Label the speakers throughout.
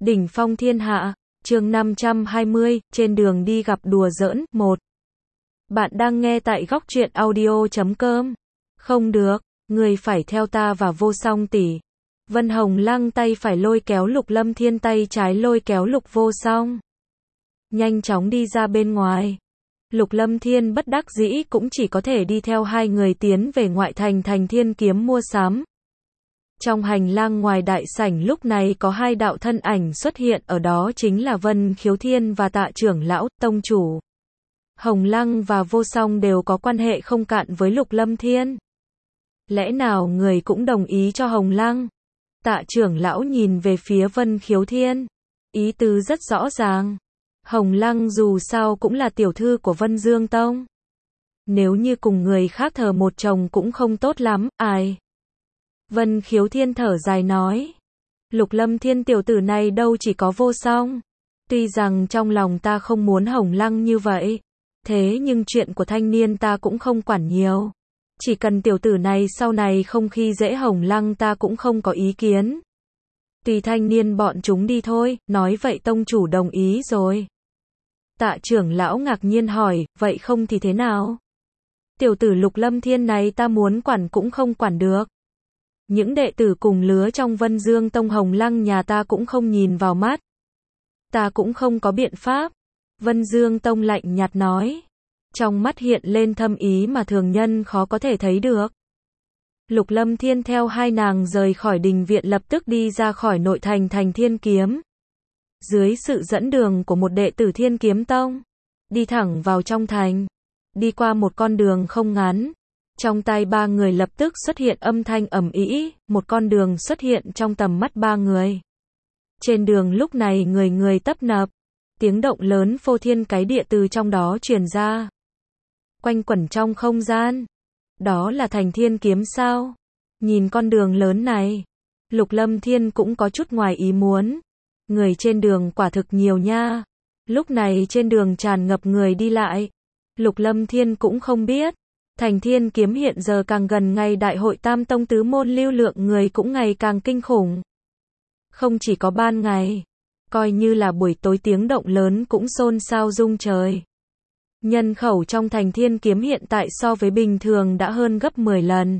Speaker 1: Đỉnh phong thiên hạ, chương 520, trên đường đi gặp đùa giỡn, 1. Bạn đang nghe tại góc truyện audio.com. Không được, người phải theo ta và Vô Song tỷ. Vân Hồng Lăng tay phải lôi kéo Lục Lâm Thiên, tay trái lôi kéo Lục Vô Song. Nhanh chóng đi ra bên ngoài. Lục Lâm Thiên bất đắc dĩ cũng chỉ có thể đi theo hai người tiến về ngoại thành Thành Thiên Kiếm mua sắm. Trong hành lang ngoài đại sảnh lúc này có hai đạo thân ảnh xuất hiện, ở đó chính là Vân Khiếu Thiên và Tạ trưởng lão, tông chủ. Hồng Lăng và Vô Song đều có quan hệ không cạn với Lục Lâm Thiên. Lẽ nào người cũng đồng ý cho Hồng Lăng? Tạ trưởng lão nhìn về phía Vân Khiếu Thiên. Ý tứ rất rõ ràng. Hồng Lăng dù sao cũng là tiểu thư của Vân Dương Tông. Nếu như cùng người khác thờ một chồng cũng không tốt lắm, ai? Vân Khiếu Thiên thở dài nói. Lục Lâm Thiên tiểu tử này đâu chỉ có Vô Song. Tuy rằng trong lòng ta không muốn Hồng Lăng như vậy. Thế nhưng chuyện của thanh niên ta cũng không quản nhiều. Chỉ cần tiểu tử này sau này không khi dễ Hồng Lăng ta cũng không có ý kiến. Tùy thanh niên bọn chúng đi thôi, nói vậy tông chủ đồng ý rồi. Tạ trưởng lão ngạc nhiên hỏi, vậy không thì thế nào? Tiểu tử Lục Lâm Thiên này ta muốn quản cũng không quản được. Những đệ tử cùng lứa trong Vân Dương Tông Hồng Lăng nhà ta cũng không nhìn vào mắt. Ta cũng không có biện pháp. Vân Dương Tông lạnh nhạt nói. Trong mắt hiện lên thâm ý mà thường nhân khó có thể thấy được. Lục Lâm Thiên theo hai nàng rời khỏi đình viện, lập tức đi ra khỏi nội thành Thành Thiên Kiếm. Dưới sự dẫn đường của một đệ tử Thiên Kiếm Tông, đi thẳng vào trong thành. Đi qua một con đường không ngắn. Trong tai ba người lập tức xuất hiện âm thanh ầm ĩ, một con đường xuất hiện trong tầm mắt ba người. Trên đường lúc này người người tấp nập, tiếng động lớn phô thiên cái địa từ trong đó truyền ra. Quanh quẩn trong không gian. Đó là Thành Thiên Kiếm sao? Nhìn con đường lớn này, Lục Lâm Thiên cũng có chút ngoài ý muốn. Người trên đường quả thực nhiều nha. Lúc này trên đường tràn ngập người đi lại. Lục Lâm Thiên cũng không biết. Thành Thiên Kiếm hiện giờ càng gần ngày đại hội Tam Tông Tứ Môn, lưu lượng người cũng ngày càng kinh khủng. Không chỉ có ban ngày, coi như là buổi tối tiếng động lớn cũng xôn xao rung trời. Nhân khẩu trong Thành Thiên Kiếm hiện tại so với bình thường đã hơn gấp 10 lần.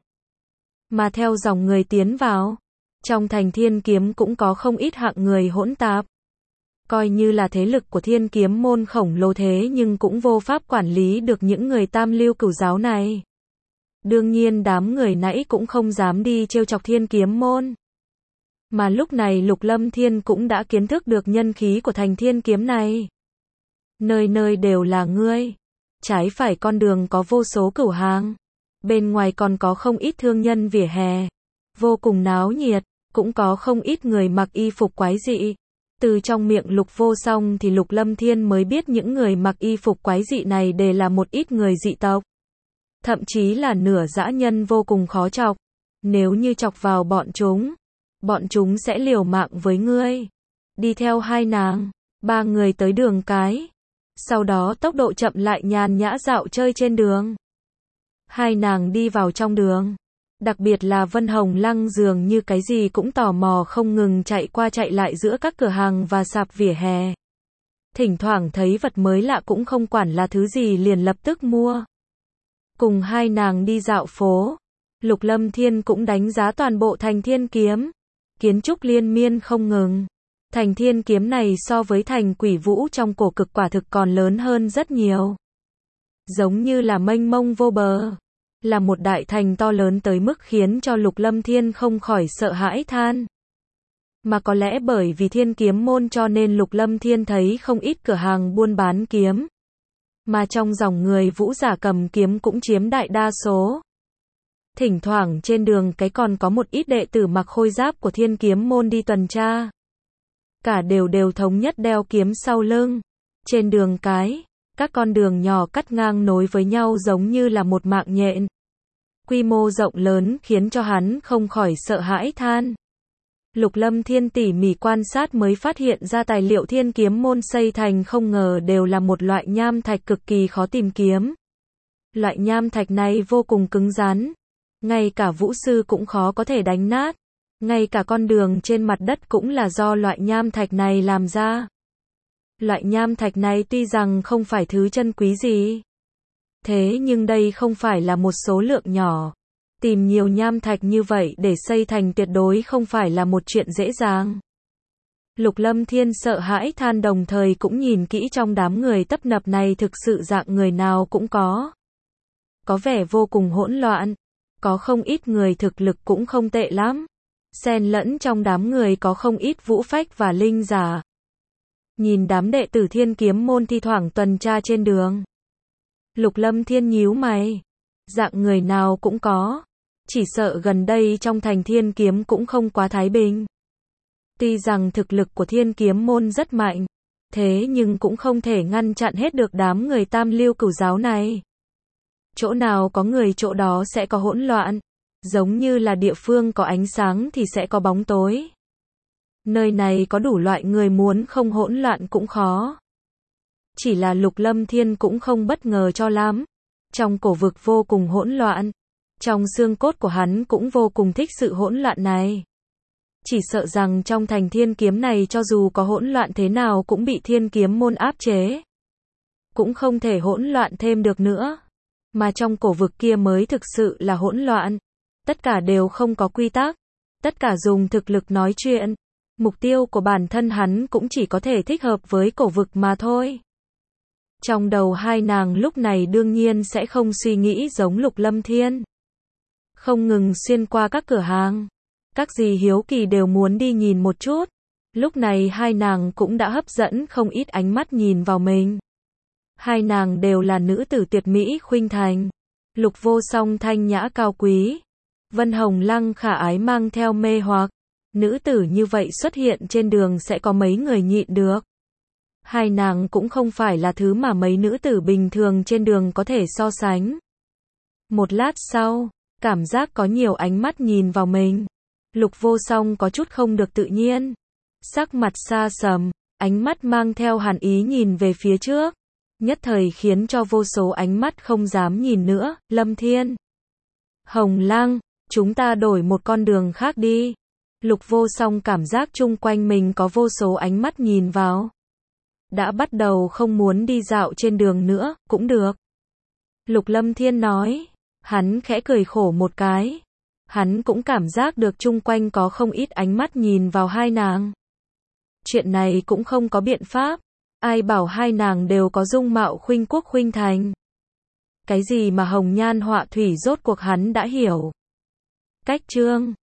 Speaker 1: Mà theo dòng người tiến vào, trong Thành Thiên Kiếm cũng có không ít hạng người hỗn tạp. Coi như là thế lực của Thiên Kiếm môn khổng lồ thế nhưng cũng vô pháp quản lý được những người tam lưu cửu giáo này. Đương nhiên đám người nãy cũng không dám đi trêu chọc Thiên Kiếm môn. Mà lúc này Lục Lâm Thiên cũng đã kiến thức được nhân khí của Thành Thiên Kiếm này. Nơi nơi đều là ngươi. Trái phải con đường có vô số cửu hàng. Bên ngoài còn có không ít thương nhân vỉa hè. Vô cùng náo nhiệt, cũng có không ít người mặc y phục quái dị. Từ trong miệng Lục Vô Song thì Lục Lâm Thiên mới biết những người mặc y phục quái dị này đều là một ít người dị tộc. Thậm chí là nửa dã nhân vô cùng khó chọc. Nếu như chọc vào bọn chúng sẽ liều mạng với ngươi. Đi theo hai nàng, ba người tới đường cái. Sau đó tốc độ chậm lại nhàn nhã dạo chơi trên đường. Hai nàng đi vào trong đường. Đặc biệt là Vân Hồng Lăng dường như cái gì cũng tò mò, không ngừng chạy qua chạy lại giữa các cửa hàng và sạp vỉa hè. Thỉnh thoảng thấy vật mới lạ cũng không quản là thứ gì liền lập tức mua. Cùng hai nàng đi dạo phố, Lục Lâm Thiên cũng đánh giá toàn bộ Thành Thiên Kiếm. Kiến trúc liên miên không ngừng. Thành Thiên Kiếm này so với thành Quỷ Vũ trong cổ cực quả thực còn lớn hơn rất nhiều. Giống như là mênh mông vô bờ. Là một đại thành to lớn tới mức khiến cho Lục Lâm Thiên không khỏi sợ hãi than. Mà có lẽ bởi vì Thiên Kiếm môn cho nên Lục Lâm Thiên thấy không ít cửa hàng buôn bán kiếm. Mà trong dòng người vũ giả cầm kiếm cũng chiếm đại đa số. Thỉnh thoảng trên đường cái còn có một ít đệ tử mặc khôi giáp của Thiên Kiếm môn đi tuần tra. Cả đều thống nhất đeo kiếm sau lưng. Trên đường cái, các con đường nhỏ cắt ngang nối với nhau giống như là một mạng nhện. Quy mô rộng lớn khiến cho hắn không khỏi sợ hãi than. Lục Lâm Thiên tỉ mỉ quan sát mới phát hiện ra tài liệu Thiên Kiếm môn xây thành không ngờ đều là một loại nham thạch cực kỳ khó tìm kiếm. Loại nham thạch này vô cùng cứng rắn. Ngay cả vũ sư cũng khó có thể đánh nát. Ngay cả con đường trên mặt đất cũng là do loại nham thạch này làm ra. Loại nham thạch này tuy rằng không phải thứ chân quý gì, thế nhưng đây không phải là một số lượng nhỏ. Tìm nhiều nham thạch như vậy để xây thành tuyệt đối không phải là một chuyện dễ dàng. Lục Lâm Thiên sợ hãi than, đồng thời cũng nhìn kỹ trong đám người tấp nập này, thực sự dạng người nào cũng có. Có vẻ vô cùng hỗn loạn. Có không ít người thực lực cũng không tệ lắm. Xen lẫn trong đám người có không ít vũ phách và linh giả. Nhìn đám đệ tử Thiên Kiếm môn thi thoảng tuần tra trên đường, Lục Lâm Thiên nhíu mày. Dạng người nào cũng có. Chỉ sợ gần đây trong thành Thiên Kiếm cũng không quá thái bình. Tuy rằng thực lực của Thiên Kiếm môn rất mạnh, thế nhưng cũng không thể ngăn chặn hết được đám người Tam Lưu Cửu giáo này. Chỗ nào có người chỗ đó sẽ có hỗn loạn. Giống như là địa phương có ánh sáng thì sẽ có bóng tối. Nơi này có đủ loại người, muốn không hỗn loạn cũng khó. Chỉ là Lục Lâm Thiên cũng không bất ngờ cho lắm. Trong cổ vực vô cùng hỗn loạn. Trong xương cốt của hắn cũng vô cùng thích sự hỗn loạn này. Chỉ sợ rằng trong thành Thiên Kiếm này cho dù có hỗn loạn thế nào cũng bị Thiên Kiếm môn áp chế. Cũng không thể hỗn loạn thêm được nữa. Mà trong cổ vực kia mới thực sự là hỗn loạn. Tất cả đều không có quy tắc. Tất cả dùng thực lực nói chuyện. Mục tiêu của bản thân hắn cũng chỉ có thể thích hợp với cổ vực mà thôi. Trong đầu hai nàng lúc này đương nhiên sẽ không suy nghĩ giống Lục Lâm Thiên. Không ngừng xuyên qua các cửa hàng. Các dì hiếu kỳ đều muốn đi nhìn một chút. Lúc này hai nàng cũng đã hấp dẫn không ít ánh mắt nhìn vào mình. Hai nàng đều là nữ tử tuyệt mỹ khuynh thành. Lục Vô Song thanh nhã cao quý. Vân Hồng Lăng khả ái mang theo mê hoặc. Nữ tử như vậy xuất hiện trên đường sẽ có mấy người nhịn được. Hai nàng cũng không phải là thứ mà mấy nữ tử bình thường trên đường có thể so sánh. Một lát sau, cảm giác có nhiều ánh mắt nhìn vào mình. Lục Vô Song có chút không được tự nhiên. Sắc mặt xa sầm, ánh mắt mang theo hàn ý nhìn về phía trước. Nhất thời khiến cho vô số ánh mắt không dám nhìn nữa. Lâm Thiên, Hồng Lăng, chúng ta đổi một con đường khác đi. Lục Vô Song cảm giác chung quanh mình có vô số ánh mắt nhìn vào. Đã bắt đầu không muốn đi dạo trên đường nữa, cũng được. Lục Lâm Thiên nói. Hắn khẽ cười khổ một cái. Hắn cũng cảm giác được chung quanh có không ít ánh mắt nhìn vào hai nàng. Chuyện này cũng không có biện pháp. Ai bảo hai nàng đều có dung mạo khuynh quốc khuynh thành. Cái gì mà hồng nhan họa thủy rốt cuộc hắn đã hiểu. Cách chương